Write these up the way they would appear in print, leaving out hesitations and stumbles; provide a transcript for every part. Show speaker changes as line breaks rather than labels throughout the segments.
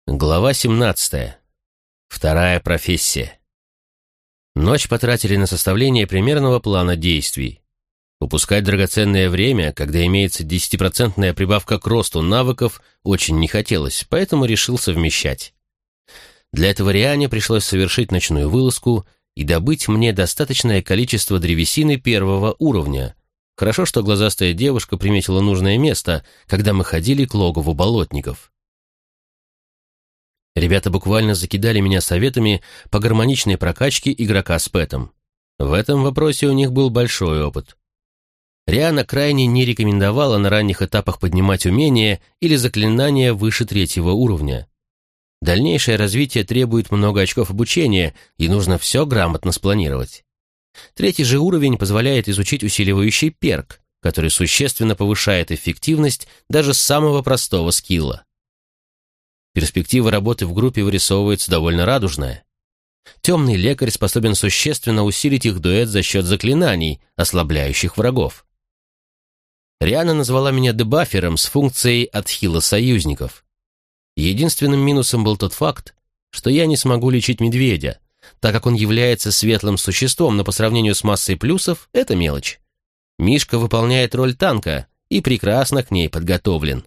Глава 17. Вторая профессия. Ночь потратили на составление примерного плана действий. Упускать драгоценное время, когда имеется 10% прибавка к росту навыков, очень не хотелось, поэтому решил совмещать. Для этого Риане пришлось совершить ночную вылазку и добыть мне достаточное количество древесины первого уровня. Хорошо, что глазастая девушка приметила нужное место, когда мы ходили к логову болотников. Ребята буквально закидали меня советами по гармоничной прокачке игрока с пэтом. В этом вопросе у них был большой опыт. Риана крайне не рекомендовала на ранних этапах поднимать умения или заклинания выше 3-го уровня. Дальнейшее развитие требует много очков обучения, и нужно все грамотно спланировать. 3-й же уровень позволяет изучить усиливающий перк, который существенно повышает эффективность даже самого простого скилла. Перспектива работы в группе вырисовывается довольно радужная. Темный лекарь способен существенно усилить их дуэт за счет заклинаний, ослабляющих врагов. Риана назвала меня дебафером с функцией отхила союзников. Единственным минусом был тот факт, что я не смогу лечить медведя, так как он является светлым существом, но по сравнению с массой плюсов это мелочь. Мишка выполняет роль танка и прекрасно к ней подготовлен.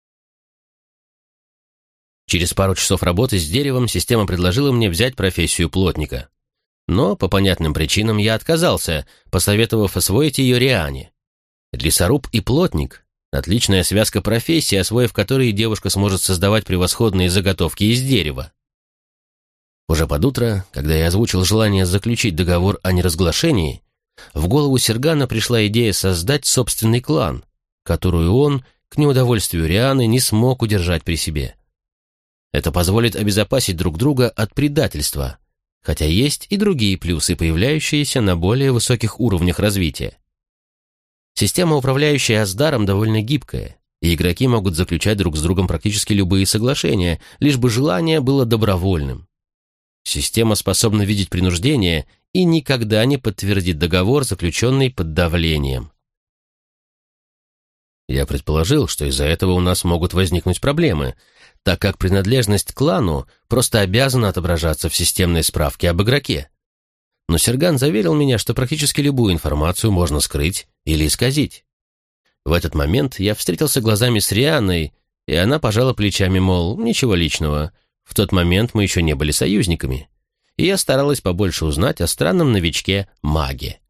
Через пару часов работы с деревом система предложила мне взять профессию плотника. Но по понятным причинам я отказался, посоветовав освоить ее Риане. Лесоруб и плотник – отличная связка профессий, освоив которые девушка сможет создавать превосходные заготовки из дерева. Уже под утро, когда я озвучил желание заключить договор о неразглашении, в голову Сергана пришла идея создать собственный клан, которую он, к неудовольствию Рианы, не смог удержать при себе. Это позволит обезопасить друг друга от предательства, хотя есть и другие плюсы, появляющиеся на более высоких уровнях развития. Система, управляющая Аздаром, довольно гибкая, и игроки могут заключать друг с другом практически любые соглашения, лишь бы желание было добровольным. Система способна видеть принуждение и никогда не подтвердит договор, заключенный под давлением. Я предположил, что из-за этого у нас могут возникнуть проблемы, так как принадлежность к клану просто обязана отображаться в системной справке об игроке. Но Серган заверил меня, что практически любую информацию можно скрыть или исказить. В этот момент я встретился глазами с Рианой, и она пожала плечами, мол, ничего личного. В тот момент мы еще не были союзниками, и я старалась побольше узнать о странном новичке-маге.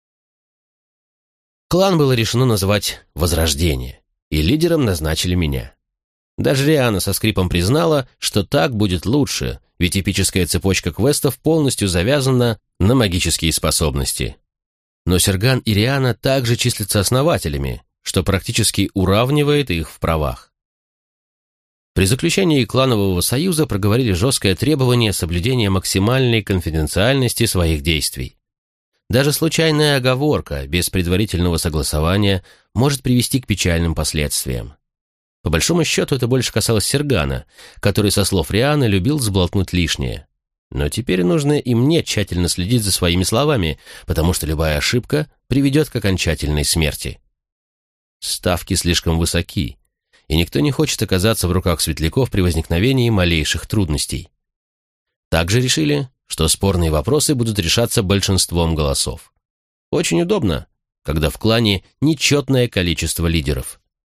Клан было решено назвать «Возрождение», и лидером назначили меня. Даже Риана со скрипом признала, что так будет лучше, ведь эпическая цепочка квестов полностью завязана на магические способности. Но Серган и Риана также числятся основателями, что практически уравнивает их в правах. При заключении кланового союза проговорили жесткое требование соблюдения максимальной конфиденциальности своих действий. Даже случайная оговорка без предварительного согласования может привести к печальным последствиям. По большому счету, это больше касалось Сергана, который, со слов Рианы, любил сболтнуть лишнее. Но теперь нужно и мне тщательно следить за своими словами, потому что любая ошибка приведет к окончательной смерти. Ставки слишком высоки, и никто не хочет оказаться в руках светляков при возникновении малейших трудностей. Также решили, что спорные вопросы будут решаться большинством голосов. Очень удобно, когда в клане нечетное количество лидеров.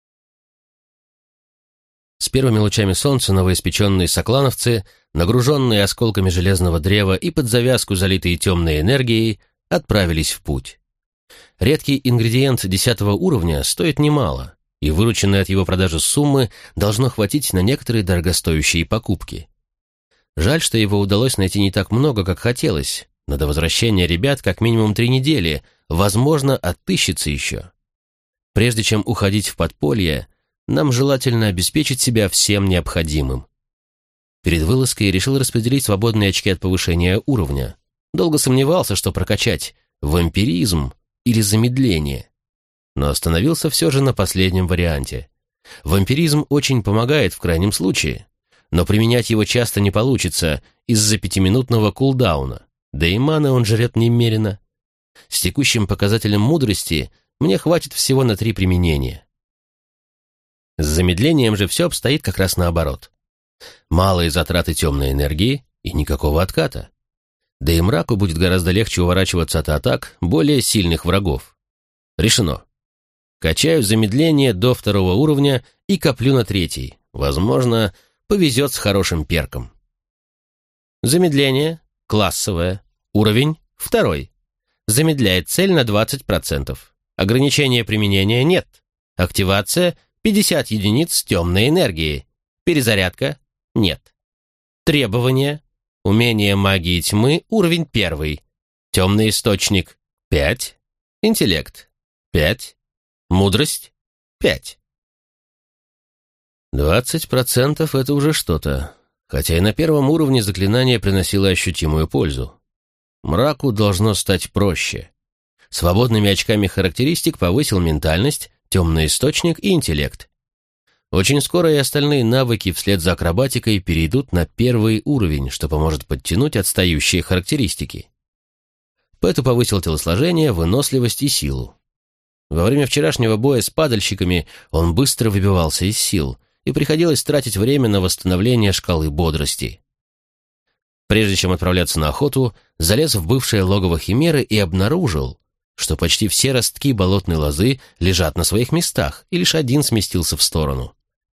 С первыми лучами солнца новоиспеченные соклановцы, нагруженные осколками железного древа и под завязку залитые темной энергией, отправились в путь. Редкий ингредиент 10-го уровня стоит немало, и вырученной от его продажи суммы должно хватить на некоторые дорогостоящие покупки. Жаль, что его удалось найти не так много, как хотелось, но до возвращения ребят как минимум 3 недели, возможно, отыщется еще. Прежде чем уходить в подполье, нам желательно обеспечить себя всем необходимым. Перед вылазкой решил распределить свободные очки от повышения уровня. Долго сомневался, что прокачать вампиризм или замедление. Но остановился все же на последнем варианте. Вампиризм очень помогает в крайнем случае, но применять его часто не получится из-за 5-минутного кулдауна, да и маны он жрет немерено. С текущим показателем мудрости мне хватит всего на 3 применения. С замедлением же все обстоит как раз наоборот. Малые затраты темной энергии и никакого отката. Да и мраку будет гораздо легче уворачиваться от атак более сильных врагов. Решено. Качаю замедление до 2 уровня и коплю на 3. Возможно, повезет с хорошим перком. Замедление. Классовое. Уровень 2. Замедляет цель на 20%. Ограничения применения нет. Активация 50 единиц темной энергии. Перезарядка нет. Требования. Умение магии тьмы уровень 1. Темный источник 5. Интеллект 5. Мудрость 5. 20% это уже что-то. Хотя и на 1 уровне заклинание приносило ощутимую пользу. Мраку должно стать проще. Свободными очками характеристик повысил ментальность, темный источник и интеллект. Очень скоро и остальные навыки вслед за акробатикой перейдут на 1 уровень, что поможет подтянуть отстающие характеристики. Пэту повысил телосложение, выносливость и силу. Во время вчерашнего боя с падальщиками он быстро выбивался из сил, и приходилось тратить время на восстановление шкалы бодрости. Прежде чем отправляться на охоту, залез в бывшее логово Химеры и обнаружил, что почти все ростки болотной лозы лежат на своих местах, и лишь один сместился в сторону.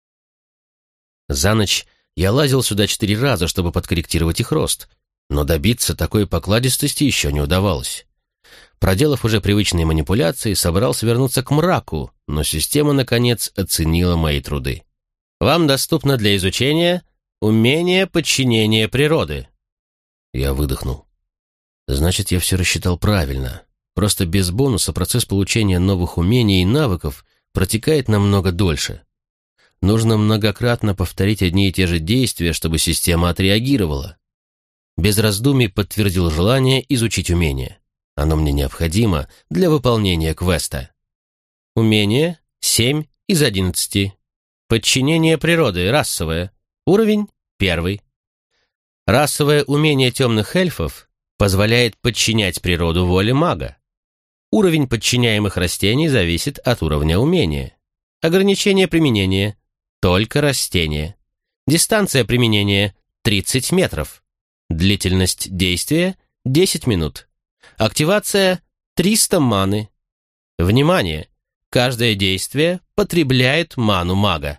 За ночь я лазил сюда 4 раза, чтобы подкорректировать их рост, но добиться такой покладистости еще не удавалось. Проделав уже привычные манипуляции, собрался вернуться к мраку, но система, наконец, оценила мои труды. Вам доступно для изучения умение подчинения природы. Я выдохнул. Значит, я все рассчитал правильно. Просто без бонуса процесс получения новых умений и навыков протекает намного дольше. Нужно многократно повторить одни и те же действия, чтобы система отреагировала. Без раздумий подтвердил желание изучить умение. Оно мне необходимо для выполнения квеста. Умение 7 из 11. Подчинение природы, расовое. Уровень 1. Расовое умение темных эльфов позволяет подчинять природу воле мага. Уровень подчиняемых растений зависит от уровня умения. Ограничение применения – только растения. Дистанция применения – 30 метров. Длительность действия – 10 минут. Активация – 300 маны. Внимание! Каждое действие потребляет ману мага.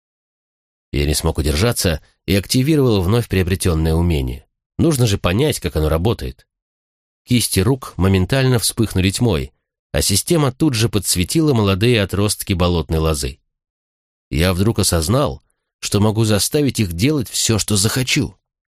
Я не смог удержаться и активировал вновь приобретенное умение. Нужно же понять, как оно работает. Кисти рук моментально вспыхнули тьмой, а система тут же подсветила молодые отростки болотной лозы. Я вдруг осознал, что могу заставить их делать все, что захочу.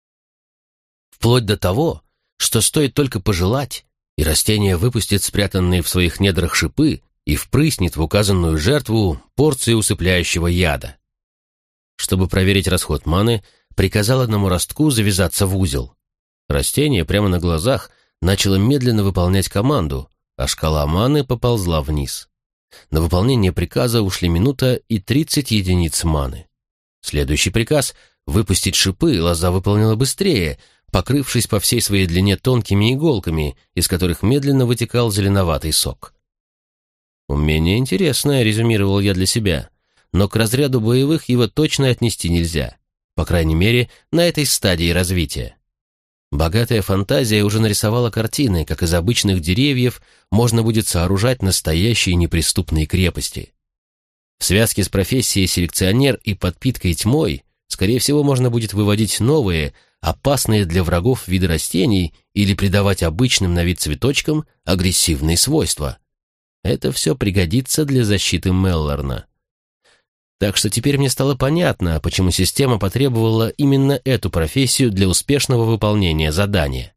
Вплоть до того, что стоит только пожелать, и растение выпустит спрятанные в своих недрах шипы и впрыснет в указанную жертву порцию усыпляющего яда. Чтобы проверить расход маны, приказал одному ростку завязаться в узел. Растение прямо на глазах начало медленно выполнять команду, а шкала маны поползла вниз. На выполнение приказа ушли минута и 30 единиц маны. Следующий приказ — выпустить шипы лоза выполнила быстрее, покрывшись по всей своей длине тонкими иголками, из которых медленно вытекал зеленоватый сок. «Умение интересное», — резюмировал я для себя, но к разряду боевых его точно отнести нельзя, по крайней мере, на этой стадии развития. Богатая фантазия уже нарисовала картины, как из обычных деревьев можно будет сооружать настоящие неприступные крепости. В связке с профессией селекционер и подпиткой тьмой, скорее всего, можно будет выводить новые, опасные для врагов виды растений или придавать обычным на вид цветочкам агрессивные свойства. Это все пригодится для защиты Меллорна. Так что теперь мне стало понятно, почему система потребовала именно эту профессию для успешного выполнения задания.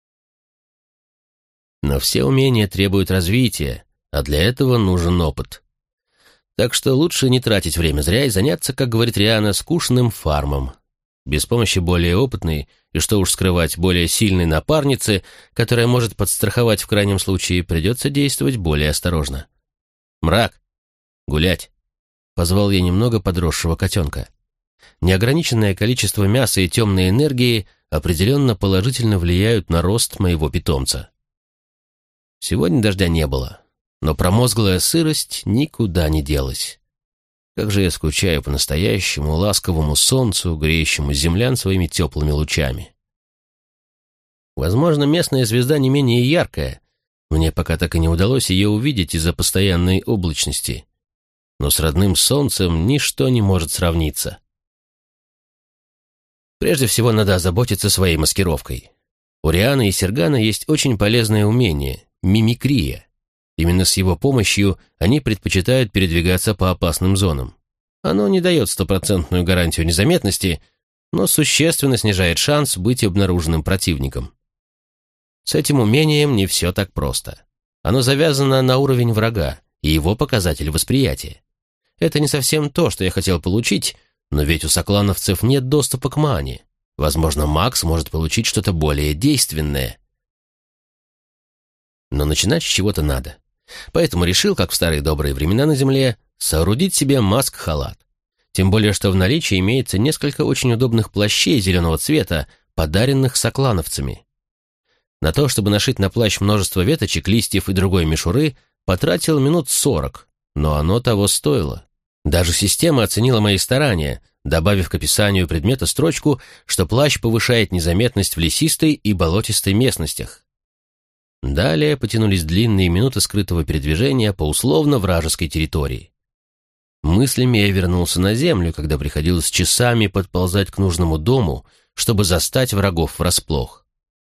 Но все умения требуют развития, а для этого нужен опыт. Так что лучше не тратить время зря и заняться, как говорит Риана, скучным фармом. Без помощи более опытной и, что уж скрывать, более сильной напарницы, которая может подстраховать в крайнем случае, придется действовать более осторожно. «Мрак! Гулять!» — позвал я немного подросшего котенка. Неограниченное количество мяса и темной энергии определенно положительно влияют на рост моего питомца. Сегодня дождя не было, но промозглая сырость никуда не делась. Как же я скучаю по настоящему ласковому солнцу, греющему землян своими теплыми лучами. Возможно, местная звезда не менее яркая. Мне пока так и не удалось ее увидеть из-за постоянной облачности. Но с родным солнцем ничто не может сравниться. Прежде всего, надо озаботиться своей маскировкой. У Рианы и Сергана есть очень полезное умение — мимикрия. Именно с его помощью они предпочитают передвигаться по опасным зонам. Оно не дает стопроцентную гарантию незаметности, но существенно снижает шанс быть обнаруженным противником. С этим умением не все так просто. Оно завязано на уровень врага и его показатель восприятия. Это не совсем то, что я хотел получить, но ведь у соклановцев нет доступа к мане. Возможно, маг сможет получить что-то более действенное. Но начинать с чего-то надо. Поэтому решил, как в старые добрые времена на Земле, соорудить себе маск-халат. Тем более, что в наличии имеется несколько очень удобных плащей зеленого цвета, подаренных соклановцами. На то, чтобы нашить на плащ множество веточек, листьев и другой мишуры, потратил минут 40, но оно того стоило. Даже система оценила мои старания, добавив к описанию предмета строчку, что плащ повышает незаметность в лесистой и болотистой местностях. Далее потянулись длинные минуты скрытого передвижения по условно-вражеской территории. Мыслями я вернулся на землю, когда приходилось часами подползать к нужному дому, чтобы застать врагов врасплох.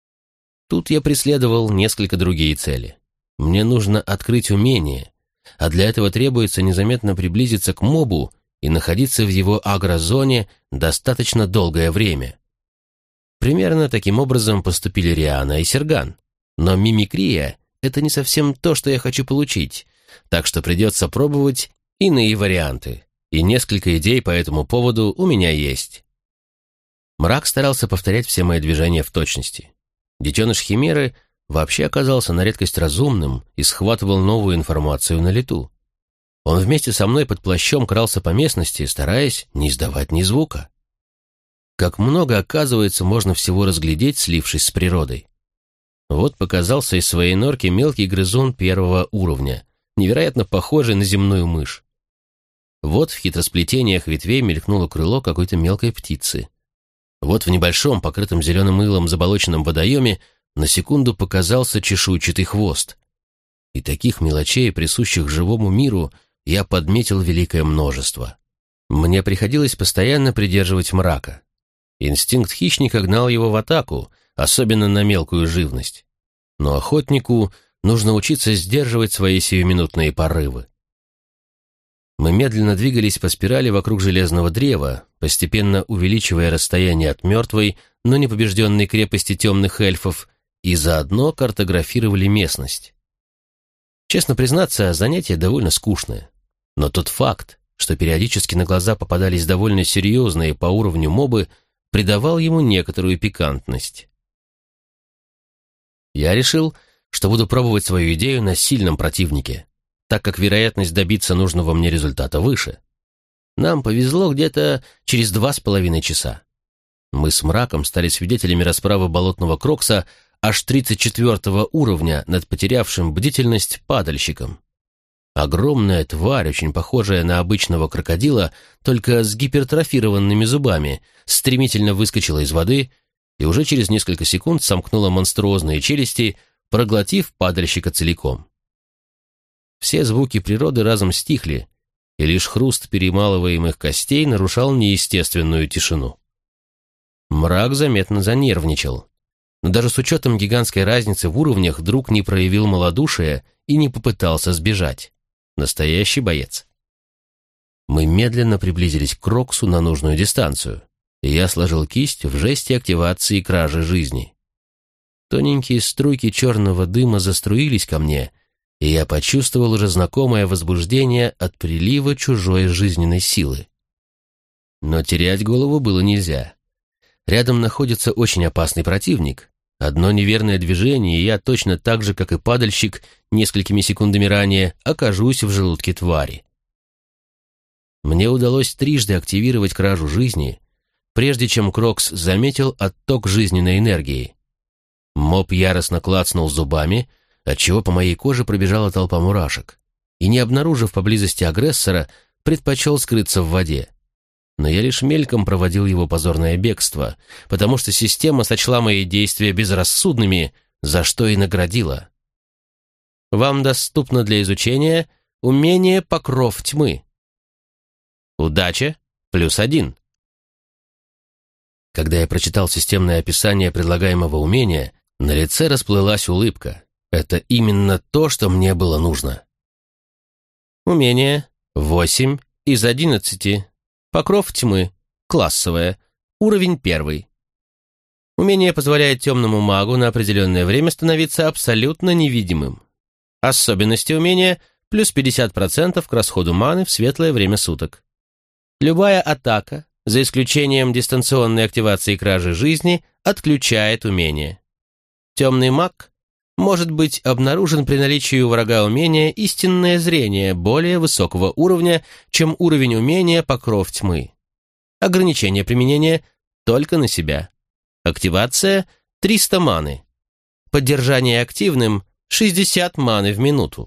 Тут я преследовал несколько другие цели. Мне нужно открыть умение, а для этого требуется незаметно приблизиться к мобу и находиться в его агрозоне достаточно долгое время. Примерно таким образом поступили Риана и Серган. Но мимикрия — это не совсем то, что я хочу получить, так что придется пробовать иные варианты, и несколько идей по этому поводу у меня есть. Мрак старался повторять все мои движения в точности. Детеныш Химеры вообще оказался на редкость разумным и схватывал новую информацию на лету. Он вместе со мной под плащом крался по местности, стараясь не издавать ни звука. Как много, оказывается, можно всего разглядеть, слившись с природой. Вот показался из своей норки мелкий грызун первого уровня, невероятно похожий на земную мышь. Вот в хитросплетениях ветвей мелькнуло крыло какой-то мелкой птицы. Вот в небольшом, покрытом зеленым илом заболоченном водоеме на секунду показался чешуйчатый хвост. И таких мелочей, присущих живому миру, я подметил великое множество. Мне приходилось постоянно придерживать мрака. Инстинкт хищника гнал его в атаку, особенно на мелкую живность. Но охотнику нужно учиться сдерживать свои сиюминутные порывы. Мы медленно двигались по спирали вокруг железного древа, постепенно увеличивая расстояние от мертвой, но не побежденной крепости темных эльфов, и заодно картографировали местность. Честно признаться, занятие довольно скучное. Но тот факт, что периодически на глаза попадались довольно серьезные по уровню мобы, придавал ему некоторую пикантность. Я решил, что буду пробовать свою идею на сильном противнике, так как вероятность добиться нужного мне результата выше. Нам повезло где-то через 2,5 часа. Мы с Мраком стали свидетелями расправы болотного крокса аж 34 уровня над потерявшим бдительность падальщиком. Огромная тварь, очень похожая на обычного крокодила, только с гипертрофированными зубами, стремительно выскочила из воды и уже через несколько секунд сомкнула монструозные челюсти, проглотив падальщика целиком. Все звуки природы разом стихли, и лишь хруст перемалываемых костей нарушал неестественную тишину. Мрак заметно занервничал, но даже с учетом гигантской разницы в уровнях друг не проявил малодушия и не попытался сбежать. Настоящий боец. Мы медленно приблизились к Кроксу на нужную дистанцию, и я сложил кисть в жесте активации кражи жизни. Тоненькие струйки черного дыма заструились ко мне, и я почувствовал уже знакомое возбуждение от прилива чужой жизненной силы. Но терять голову было нельзя. Рядом находится очень опасный противник. Одно неверное движение, и я точно так же, как и падальщик, несколькими секундами ранее, окажусь в желудке твари. Мне удалось трижды активировать кражу жизни, прежде чем Крокс заметил отток жизненной энергии. Моб яростно клацнул зубами, отчего по моей коже пробежала толпа мурашек, и, не обнаружив поблизости агрессора, предпочел скрыться в воде. Но я лишь мельком проводил его позорное бегство, потому что система сочла мои действия безрассудными, за что и наградила. Вам доступно для изучения умение «Покров тьмы». Удача +1. Когда я прочитал системное описание предлагаемого умения, на лице расплылась улыбка. Это именно то, что мне было нужно. Умение 8 из 11. Покров тьмы. Классовое. Уровень 1. Умение позволяет темному магу на определенное время становиться абсолютно невидимым. Особенности умения плюс 50% к расходу маны в светлое время суток. Любая атака, за исключением дистанционной активации кражи жизни, отключает умение. Темный маг может быть обнаружен при наличии у врага умения «Истинное зрение» более высокого уровня, чем уровень умения «Покров тьмы». Ограничение применения только на себя. Активация 300 маны. Поддержание активным 60 маны в минуту.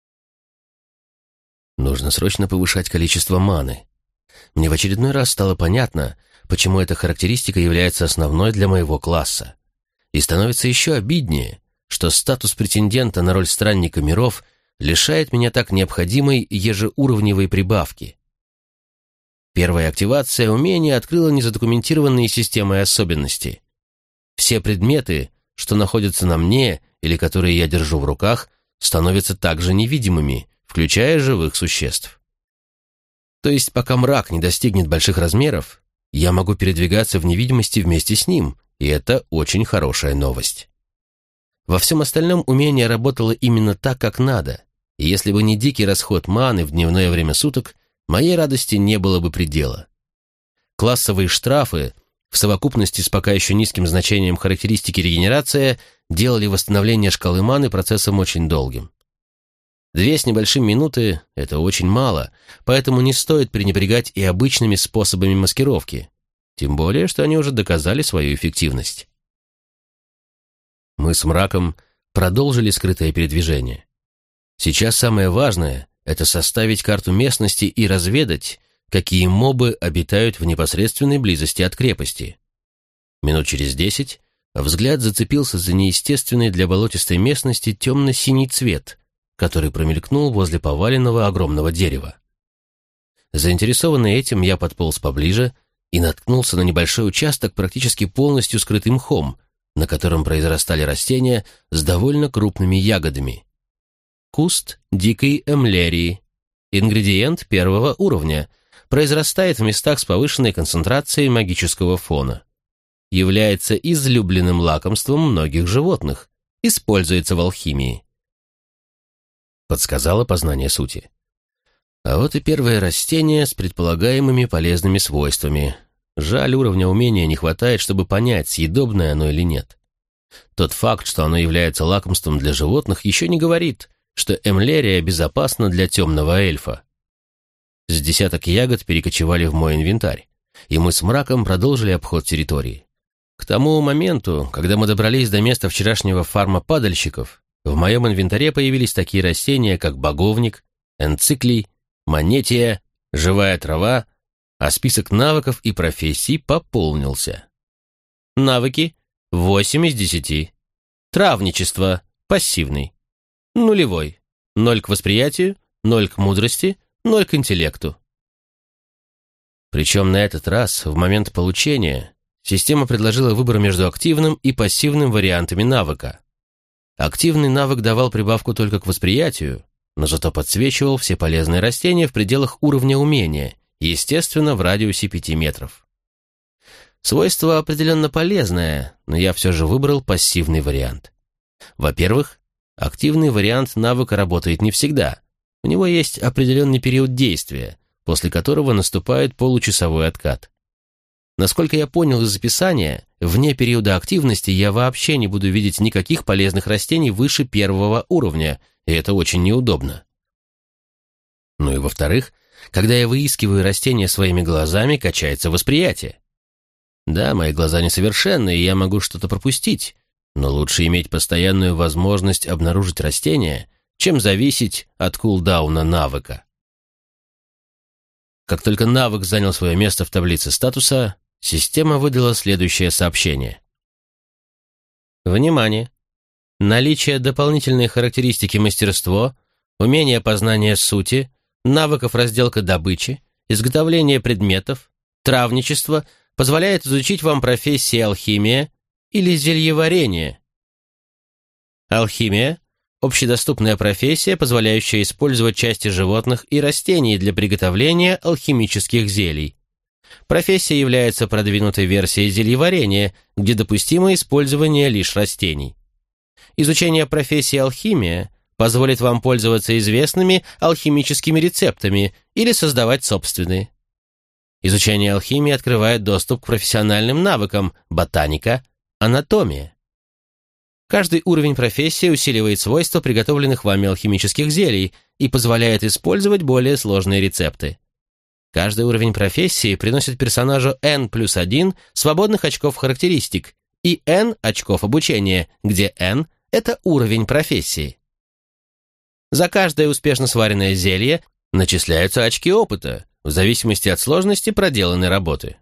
Нужно срочно повышать количество маны. Мне в очередной раз стало понятно, почему эта характеристика является основной для моего класса. И становится еще обиднее, что статус претендента на роль странника миров лишает меня так необходимой ежеуровневой прибавки. Первая активация умения открыла незадокументированные системой особенности. Все предметы, что находятся на мне или которые я держу в руках, становятся также невидимыми, включая живых существ. То есть, пока мрак не достигнет больших размеров, я могу передвигаться в невидимости вместе с ним, и это очень хорошая новость. Во всем остальном умение работало именно так, как надо, и если бы не дикий расход маны в дневное время суток, моей радости не было бы предела. Классовые штрафы, в совокупности с пока еще низким значением характеристики регенерация, делали восстановление шкалы маны процессом очень долгим. 2 с небольшим минуты — это очень мало, поэтому не стоит пренебрегать и обычными способами маскировки, тем более, что они уже доказали свою эффективность. Мы с мраком продолжили скрытое передвижение. Сейчас самое важное — это составить карту местности и разведать, какие мобы обитают в непосредственной близости от крепости. Минут через 10 взгляд зацепился за неестественный для болотистой местности темно-синий цвет, который промелькнул возле поваленного огромного дерева. Заинтересованный этим, я подполз поближе и наткнулся на небольшой участок, практически полностью скрытый мхом, на котором произрастали растения с довольно крупными ягодами. Куст дикой эмлерии. Ингредиент 1 уровня. Произрастает в местах с повышенной концентрацией магического фона. Является излюбленным лакомством многих животных. Используется в алхимии. Подсказало познание сути. А вот и первое растение с предполагаемыми полезными свойствами. Жаль, уровня умения не хватает, чтобы понять, съедобное оно или нет. Тот факт, что оно является лакомством для животных, еще не говорит, что эмлерия безопасна для темного эльфа. С десяток ягод перекочевали в мой инвентарь, и мы с мраком продолжили обход территории. К тому моменту, когда мы добрались до места вчерашнего фарма падальщиков, в моем инвентаре появились такие растения, как боговник, энциклий, манетия, живая трава, а список навыков и профессий пополнился. Навыки 8 из 10. Травничество пассивный. 0. 0 к восприятию, 0 к мудрости, 0 к интеллекту. Причем на этот раз, в момент получения, система предложила выбор между активным и пассивным вариантами навыка. Активный навык давал прибавку только к восприятию, но зато подсвечивал все полезные растения в пределах уровня умения, естественно, в радиусе 5 метров. Свойство определенно полезное, но я все же выбрал пассивный вариант. Во-первых, активный вариант навыка работает не всегда. У него есть определенный период действия, после которого наступает получасовой откат. Насколько я понял из описания, вне периода активности я вообще не буду видеть никаких полезных растений выше 1 уровня, и это очень неудобно. Ну и во-вторых, когда я выискиваю растения своими глазами, качается восприятие. Да, мои глаза несовершенны, и я могу что-то пропустить, но лучше иметь постоянную возможность обнаружить растения, чем зависеть от кулдауна навыка. Как только навык занял свое место в таблице статуса, система выдала следующее сообщение. Внимание! Наличие дополнительной характеристики мастерство, умение познания сути, навыков разделка добычи, изготовление предметов, травничество позволяет изучить вам профессии алхимия или зельеварение. Алхимия – общедоступная профессия, позволяющая использовать части животных и растений для приготовления алхимических зелий. Профессия является продвинутой версией зельеварения, где допустимо использование лишь растений. Изучение профессии алхимия позволит вам пользоваться известными алхимическими рецептами или создавать собственные. Изучение алхимии открывает доступ к профессиональным навыкам ботаника, анатомия. Каждый уровень профессии усиливает свойства приготовленных вами алхимических зелий и позволяет использовать более сложные рецепты. Каждый уровень профессии приносит персонажу N+1 свободных очков характеристик и N очков обучения, где N – это уровень профессии. За каждое успешно сваренное зелье начисляются очки опыта, в зависимости от сложности проделанной работы.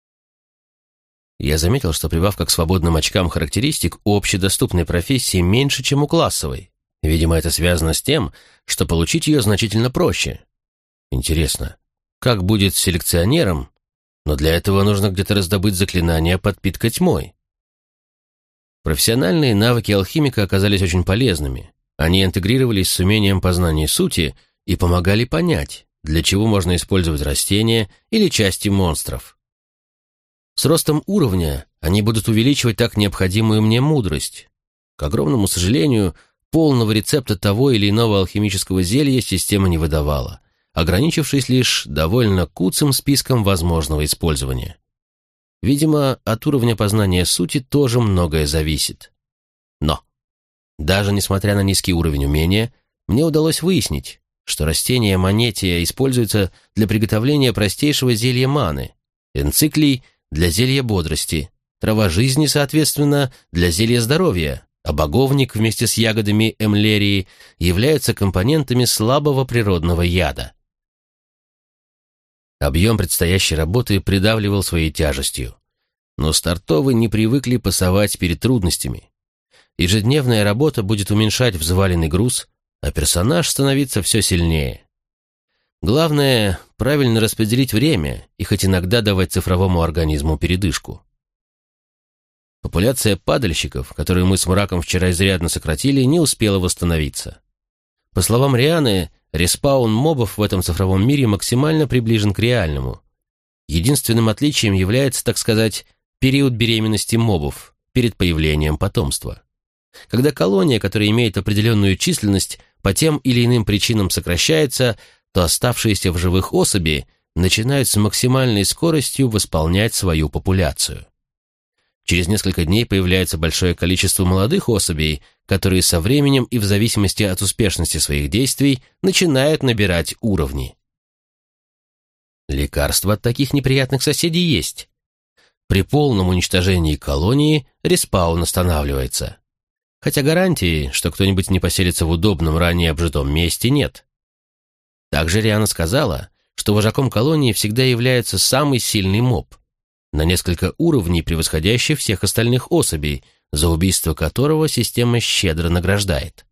Я заметил, что прибавка к свободным очкам характеристик у общедоступной профессии меньше, чем у классовой. Видимо, это связано с тем, что получить ее значительно проще. Интересно, как будет с селекционером, но для этого нужно где-то раздобыть заклинание «Подпитка тьмой». Профессиональные навыки алхимика оказались очень полезными. Они интегрировались с умением познания сути и помогали понять, для чего можно использовать растения или части монстров. С ростом уровня они будут увеличивать так необходимую мне мудрость. К огромному сожалению, полного рецепта того или иного алхимического зелья система не выдавала, ограничившись лишь довольно куцым списком возможного использования. Видимо, от уровня познания сути тоже многое зависит. Но, даже несмотря на низкий уровень умения, мне удалось выяснить, что растение манетия используется для приготовления простейшего зелья маны, энциклий для зелья бодрости, трава жизни, соответственно, для зелья здоровья, а боговник вместе с ягодами эмлерии являются компонентами слабого природного яда. Объем предстоящей работы придавливал своей тяжестью, но стартовы не привыкли пасовать перед трудностями. Ежедневная работа будет уменьшать взваленный груз, а персонаж становиться все сильнее. Главное – правильно распределить время и хоть иногда давать цифровому организму передышку. Популяция падальщиков, которую мы с Мраком вчера изрядно сократили, не успела восстановиться. По словам Рианы, респаун мобов в этом цифровом мире максимально приближен к реальному. Единственным отличием является, так сказать, период беременности мобов перед появлением потомства. Когда колония, которая имеет определенную численность, по тем или иным причинам сокращается, то оставшиеся в живых особи начинают с максимальной скоростью восполнять свою популяцию. Через несколько дней появляется большое количество молодых особей, которые со временем и в зависимости от успешности своих действий начинают набирать уровни. Лекарство от таких неприятных соседей есть. При полном уничтожении колонии респаун останавливается. Хотя гарантии, что кто-нибудь не поселится в удобном, ранее обжитом месте, нет. Также Риана сказала, что вожаком колонии всегда является самый сильный моб, на несколько уровней превосходящий всех остальных особей, за убийство которого система щедро награждает.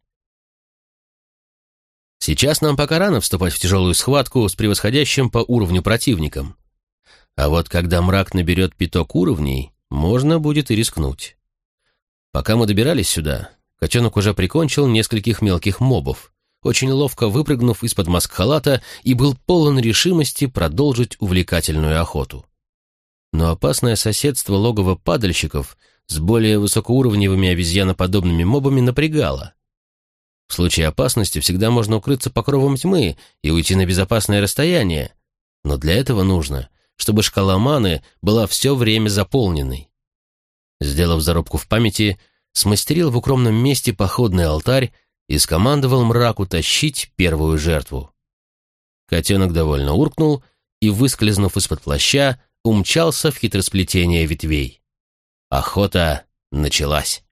Сейчас нам пока рано вступать в тяжелую схватку с превосходящим по уровню противником. А вот когда мрак наберет пяток уровней, можно будет и рискнуть. Пока мы добирались сюда, котенок уже прикончил нескольких мелких мобов, очень ловко выпрыгнув из-под маск-халата и был полон решимости продолжить увлекательную охоту. Но опасное соседство логова падальщиков с более высокоуровневыми обезьяноподобными мобами напрягало. В случае опасности всегда можно укрыться покровом тьмы и уйти на безопасное расстояние, но для этого нужно, чтобы шкала маны была все время заполненной. Сделав зарубку в памяти, смастерил в укромном месте походный алтарь и скомандовал мраку тащить первую жертву. Котенок довольно уркнул и, выскользнув из-под плаща, умчался в хитросплетение ветвей. Охота началась.